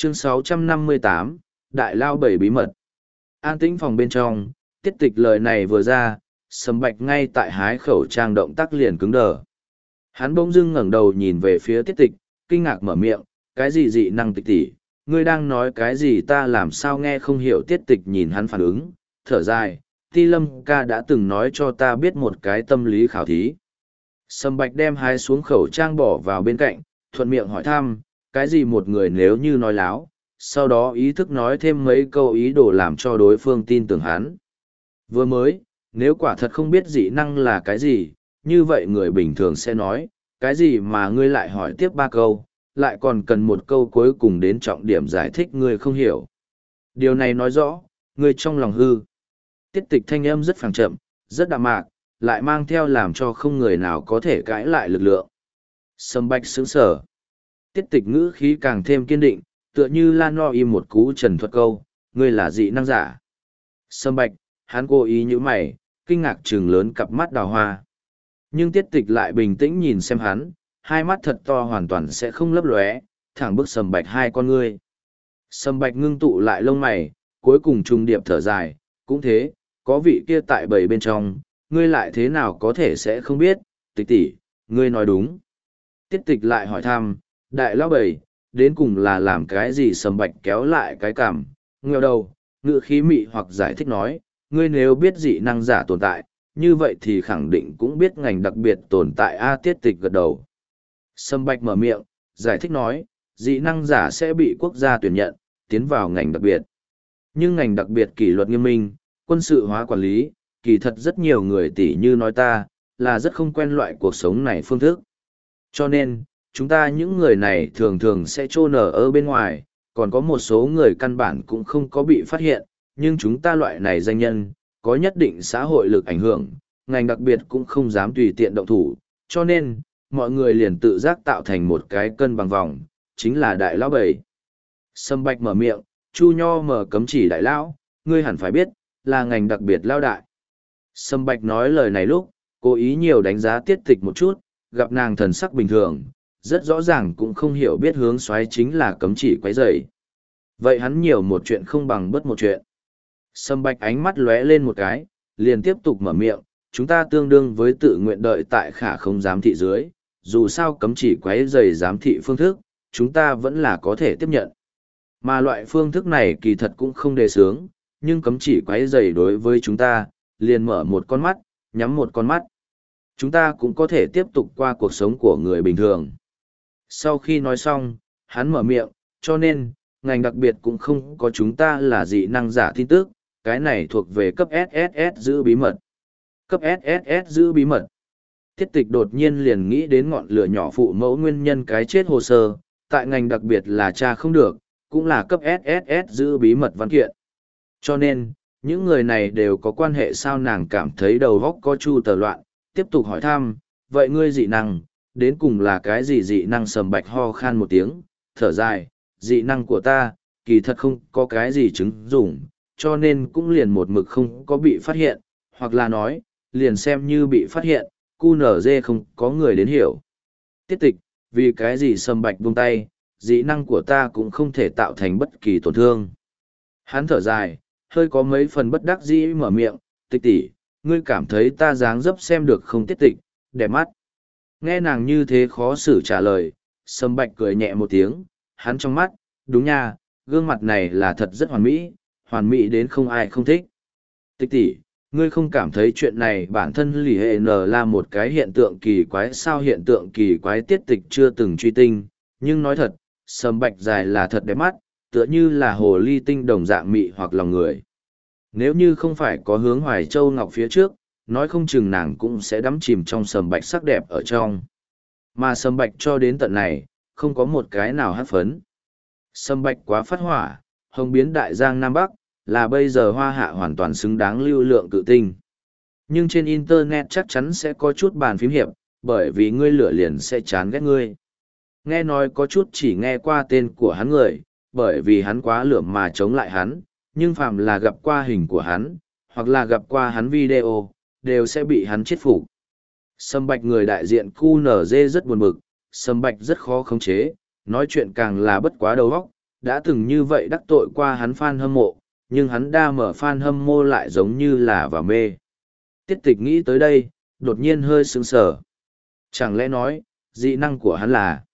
Chương 658, Đại Lao Bảy bí mật. An tĩnh phòng bên trong, Tiết Tịch lời này vừa ra, Sầm Bạch ngay tại hái khẩu trang động tác liền cứng đờ. Hắn bỗng dưng ngẩng đầu nhìn về phía Tiết Tịch, kinh ngạc mở miệng, cái gì dị năng Tịch tỷ, ngươi đang nói cái gì ta làm sao nghe không hiểu. Tiết Tịch nhìn hắn phản ứng, thở dài, Ti Lâm ca đã từng nói cho ta biết một cái tâm lý khảo thí. Sầm Bạch đem hái xuống khẩu trang bỏ vào bên cạnh, thuận miệng hỏi thăm, cái gì một người nếu như nói láo, sau đó ý thức nói thêm mấy câu ý đồ làm cho đối phương tin tưởng hắn. Vừa mới, nếu quả thật không biết dị năng là cái gì, như vậy người bình thường sẽ nói, cái gì mà ngươi lại hỏi tiếp ba câu, lại còn cần một câu cuối cùng đến trọng điểm giải thích ngươi không hiểu. Điều này nói rõ, ngươi trong lòng hư. Tiết Tịch thanh âm rất phẳng chậm, rất đạm mạc, lại mang theo làm cho không người nào có thể cãi lại lực lượng. Sầm Bạch sững sờ. Tiết Tịch ngữ khí càng thêm kiên định, tựa như lan no im một cú trần thuật câu, ngươi là dị năng giả. Sầm Bạch, hắn cố ý như mày, kinh ngạc trừng lớn cặp mắt đào hoa. Nhưng Tiết Tịch lại bình tĩnh nhìn xem hắn, hai mắt thật to hoàn toàn sẽ không lấp lóe, thẳng bức Sầm Bạch hai con ngươi. Sầm Bạch ngưng tụ lại lông mày, cuối cùng trùng điệp thở dài, cũng thế, có vị kia tại bầy bên trong, ngươi lại thế nào có thể sẽ không biết, Tịch tỷ, ngươi nói đúng. Tiết Tịch lại hỏi thăm, đại lão bầy, đến cùng là làm cái gì? Sầm Bạch kéo lại cái cằm, ngheo đầu, ngựa khí mị hoặc giải thích nói, ngươi nếu biết dị năng giả tồn tại, như vậy thì khẳng định cũng biết ngành đặc biệt tồn tại. A Tiết Tịch gật đầu. Sầm Bạch mở miệng, giải thích nói, dị năng giả sẽ bị quốc gia tuyển nhận, tiến vào ngành đặc biệt. Nhưng ngành đặc biệt kỷ luật nghiêm minh, quân sự hóa quản lý, kỳ thật rất nhiều người tỷ như nói ta, là rất không quen loại cuộc sống này phương thức. Cho nên, chúng ta những người này thường thường sẽ trô nở ở bên ngoài, còn có một số người căn bản cũng không có bị phát hiện, nhưng chúng ta loại này danh nhân, có nhất định xã hội lực ảnh hưởng, ngành đặc biệt cũng không dám tùy tiện động thủ, cho nên, mọi người liền tự giác tạo thành một cái cân bằng vòng, chính là đại lão bảy. Sầm Bạch mở miệng, Chu Nho mở cấm chỉ đại lão, ngươi hẳn phải biết, là ngành đặc biệt lao đại. Sầm Bạch nói lời này lúc, cố ý nhiều đánh giá Tiết Tịch một chút, gặp nàng thần sắc bình thường, rất rõ ràng cũng không hiểu biết hướng xoáy chính là cấm chỉ quấy rầy. Vậy hắn nhiều một chuyện không bằng bất một chuyện. Sầm Bạch ánh mắt lóe lên một cái, liền tiếp tục mở miệng, chúng ta tương đương với tự nguyện đợi tại khả không giám thị dưới, dù sao cấm chỉ quấy rầy giám thị phương thức, chúng ta vẫn là có thể tiếp nhận. Mà loại phương thức này kỳ thật cũng không đề xướng, nhưng cấm chỉ quấy rầy đối với chúng ta, liền mở một con mắt, nhắm một con mắt. Chúng ta cũng có thể tiếp tục qua cuộc sống của người bình thường. Sau khi nói xong, hắn mở miệng, cho nên, ngành đặc biệt cũng không có chúng ta là dị năng giả tin tức, cái này thuộc về cấp SSS giữ bí mật. Cấp SSS giữ bí mật. Tiết Tịch đột nhiên liền nghĩ đến ngọn lửa nhỏ phụ mẫu nguyên nhân cái chết hồ sơ, tại ngành đặc biệt là tra không được, cũng là cấp SSS giữ bí mật văn kiện. Cho nên, những người này đều có quan hệ. Sao nàng cảm thấy đầu óc có chu tờ loạn, tiếp tục hỏi thăm, vậy ngươi dị năng, đến cùng là cái gì? Dị năng? Sầm Bạch ho khan một tiếng, thở dài, dị năng của ta, kỳ thật không có cái gì chứng dụng, cho nên cũng liền một mực không có bị phát hiện, hoặc là nói, liền xem như bị phát hiện, QNZ không có người đến hiểu. Tiết Tịch, vì cái gì? Sầm Bạch buông tay, dị năng của ta cũng không thể tạo thành bất kỳ tổn thương. Hắn thở dài, hơi có mấy phần bất đắc dĩ mở miệng, Tịch tỷ, ngươi cảm thấy ta dáng dấp xem được không? Tiết Tịch, đẹp mắt. Nghe nàng như thế khó xử trả lời, Sầm Bạch cười nhẹ một tiếng, hắn trong mắt, đúng nha, gương mặt này là thật rất hoàn mỹ đến không ai không thích. Tịch tỷ, ngươi không cảm thấy chuyện này bản thân lì hệ n là một cái hiện tượng kỳ quái sao? Hiện tượng kỳ quái? Tiết Tịch chưa từng truy tinh, nhưng nói thật, Sầm Bạch dài là thật đẹp mắt, tựa như là hồ ly tinh đồng dạng mị hoặc lòng người. Nếu như không phải có Hướng Hoài Châu Ngọc phía trước, nói không chừng nàng cũng sẽ đắm chìm trong Sầm Bạch sắc đẹp ở trong. Mà Sầm Bạch cho đến tận này, không có một cái nào hát phấn. Sầm Bạch quá phát hỏa, hồng biến đại giang Nam Bắc, là bây giờ Hoa Hạ hoàn toàn xứng đáng lưu lượng cự tinh. Nhưng trên Internet chắc chắn sẽ có chút bàn phím hiệp, bởi vì ngươi lửa liền sẽ chán ghét ngươi. Nghe nói có chút chỉ nghe qua tên của hắn người, bởi vì hắn quá lửa mà chống lại hắn, nhưng phàm là gặp qua hình của hắn, hoặc là gặp qua hắn video, đều sẽ bị hắn chết phục. Sầm Bạch người đại diện QNZ rất buồn bực, Sầm Bạch rất khó khống chế, nói chuyện càng là bất quá đầu óc, đã từng như vậy đắc tội qua hắn fan hâm mộ, nhưng hắn đa mở fan hâm mộ lại giống như là vào mê. Tiết tịch nghĩ tới đây, đột nhiên hơi sững sờ. Chẳng lẽ nói, dị năng của hắn là